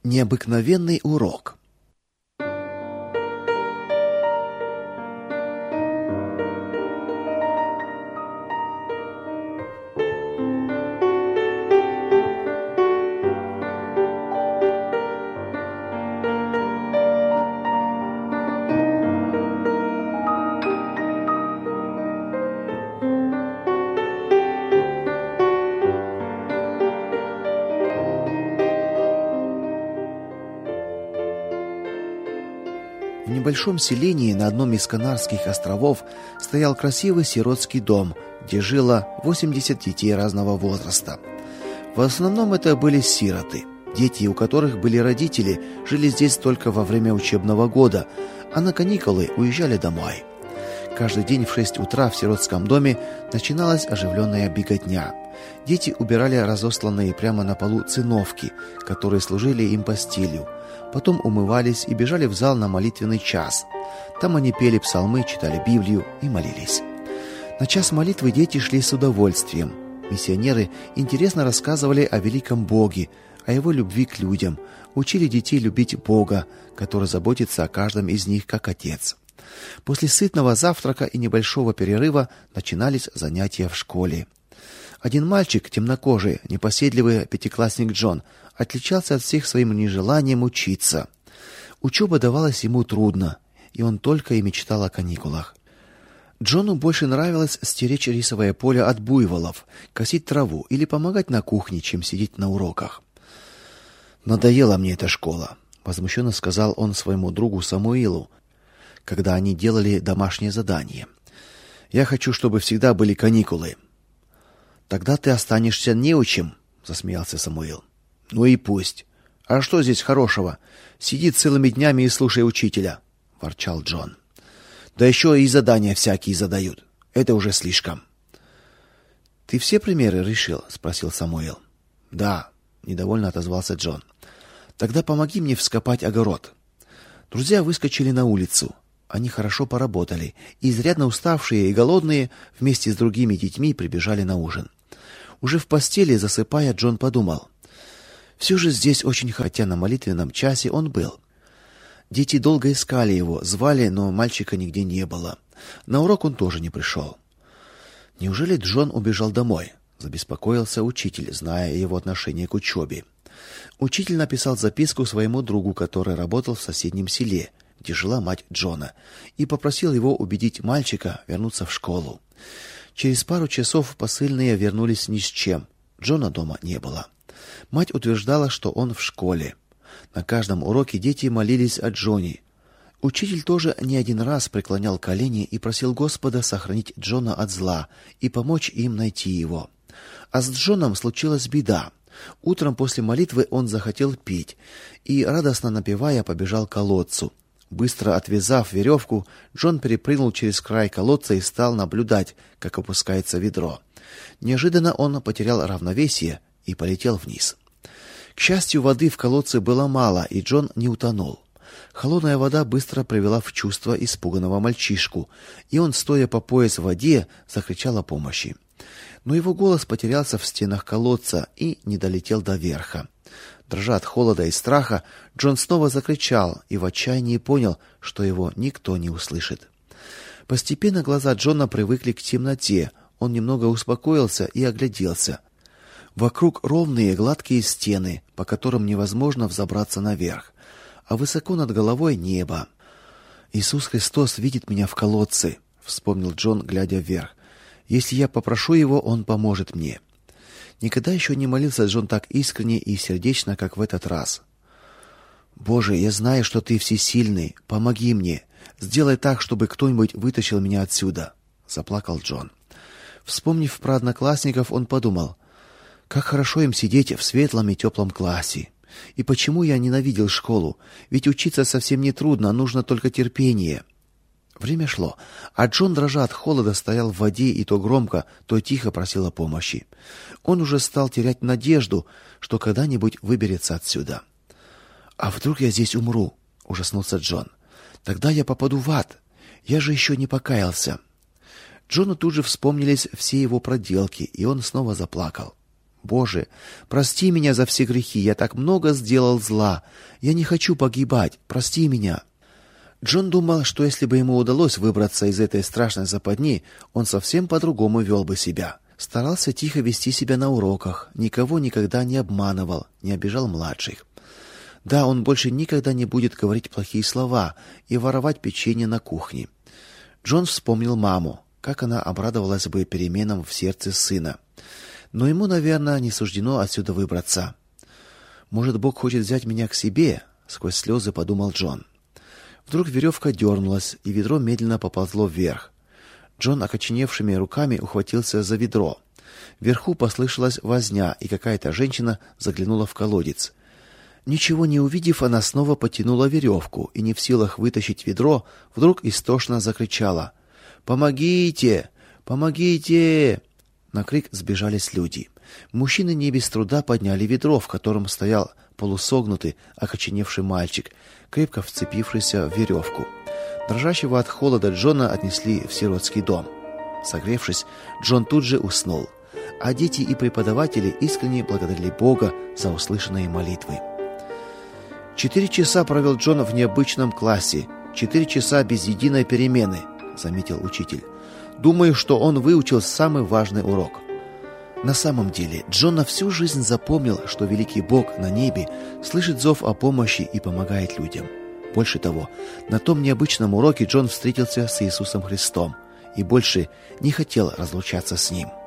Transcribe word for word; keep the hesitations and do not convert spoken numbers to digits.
Необыкновенный урок. В небольшом селении на одном из Канарских островов стоял красивый сиротский дом, где жило восемьдесят детей разного возраста. В основном это были сироты. Дети, у которых были родители, жили здесь только во время учебного года, а на каникулы уезжали домой. Каждый день в шесть утра в сиротском доме начиналась оживленная беготня. Дети убирали разосланные прямо на полу циновки, которые служили им постелью. Потом умывались и бежали в зал на молитвенный час. Там они пели псалмы, читали Библию и молились. На час молитвы дети шли с удовольствием. Миссионеры интересно рассказывали о великом Боге, о его любви к людям, учили детей любить Бога, который заботится о каждом из них как отец. После сытного завтрака и небольшого перерыва начинались занятия в школе. Один мальчик, темнокожий, непоседливый пятиклассник Джон, отличался от всех своим нежеланием учиться. Учеба давалась ему трудно, и он только и мечтал о каникулах. Джону больше нравилось стеречь рисовое поле от буйволов, косить траву или помогать на кухне, чем сидеть на уроках. «Надоела мне эта школа», — возмущенно сказал он своему другу Самуилу, когда они делали домашнее задание. «Я хочу, чтобы всегда были каникулы». «Тогда ты останешься неучим», — засмеялся Самуил. «Ну и пусть. А что здесь хорошего? Сиди целыми днями и слушай учителя», — ворчал Джон. «Да еще и задания всякие задают. Это уже слишком». «Ты все примеры решил?» — спросил Самуил. «Да», — недовольно отозвался Джон. «Тогда помоги мне вскопать огород». Друзья выскочили на улицу. Они хорошо поработали, и изрядно уставшие и голодные вместе с другими детьми прибежали на ужин. Уже в постели, засыпая, Джон подумал: все же здесь очень, хотя на молитвенном часе он был. Дети долго искали его, звали, но мальчика нигде не было. На урок он тоже не пришел. Неужели Джон убежал домой? Забеспокоился учитель, зная его отношение к учебе. Учитель написал записку своему другу, который работал в соседнем селе, где жила мать Джона, и попросил его убедить мальчика вернуться в школу. Через пару часов посыльные вернулись ни с чем. Джона дома не было. Мать утверждала, что он в школе. На каждом уроке дети молились о Джоне. Учитель тоже не один раз преклонял колени и просил Господа сохранить Джона от зла и помочь им найти его. А с Джоном случилась беда. Утром после молитвы он захотел пить и, радостно напевая, побежал к колодцу. Быстро отвязав веревку, Джон перепрыгнул через край колодца и стал наблюдать, как опускается ведро. Неожиданно он потерял равновесие и полетел вниз. К счастью, воды в колодце было мало, и Джон не утонул. Холодная вода быстро привела в чувство испуганного мальчишку, и он, стоя по пояс в воде, закричал о помощи. Но его голос потерялся в стенах колодца и не долетел до верха. Дрожа от холода и страха, Джон снова закричал и в отчаянии понял, что его никто не услышит. Постепенно глаза Джона привыкли к темноте. Он немного успокоился и огляделся. Вокруг ровные гладкие стены, по которым невозможно взобраться наверх, а высоко над головой небо. «Иисус Христос видит меня в колодце», — вспомнил Джон, глядя вверх. «Если я попрошу его, он поможет мне». Никогда еще не молился Джон так искренне и сердечно, как в этот раз. «Боже, я знаю, что ты всесильный. Помоги мне. Сделай так, чтобы кто-нибудь вытащил меня отсюда», — заплакал Джон. Вспомнив про одноклассников, он подумал: как хорошо им сидеть в светлом и теплом классе. И почему я ненавидел школу? Ведь учиться совсем не трудно, нужно только терпение. Время шло, а Джон, дрожа от холода, стоял в воде и то громко, то тихо просил о помощи. Он уже стал терять надежду, что когда-нибудь выберется отсюда. «А вдруг я здесь умру?» — ужаснулся Джон. «Тогда я попаду в ад. Я же еще не покаялся». Джону тут же вспомнились все его проделки, и он снова заплакал. Боже, прости меня за все грехи, я так много сделал зла. Я не хочу погибать, прости меня». Джон думал, что если бы ему удалось выбраться из этой страшной западни, он совсем по-другому вел бы себя. Старался тихо вести себя на уроках, никого никогда не обманывал, не обижал младших. Да, он больше никогда не будет говорить плохие слова и воровать печенье на кухне. Джон вспомнил маму, как она обрадовалась бы переменам в сердце сына. Но ему, наверное, не суждено отсюда выбраться. «Может, Бог хочет взять меня к себе?» — сквозь слезы подумал Джон. Вдруг веревка дернулась, и ведро медленно поползло вверх. Джон окоченевшими руками ухватился за ведро. Вверху послышалась возня, и какая-то женщина заглянула в колодец. Ничего не увидев, она снова потянула веревку и, не в силах вытащить ведро, вдруг истошно закричала: «Помогите! Помогите!» На крик сбежались люди. Мужчины не без труда подняли ведро, в котором стоял полусогнутый, окоченевший мальчик, крепко вцепившийся в веревку. Дрожащего от холода Джона отнесли в сиротский дом. Согревшись, Джон тут же уснул, а дети и преподаватели искренне благодарили Бога за услышанные молитвы. Четыре часа провел Джон в необычном классе, четыре часа без единой перемены, заметил учитель. Думаю, что он выучил самый важный урок. На самом деле, Джон на всю жизнь запомнил, что великий Бог на небе слышит зов о помощи и помогает людям. Больше того, на том необычном уроке Джон встретился с Иисусом Христом и больше не хотел разлучаться с ним.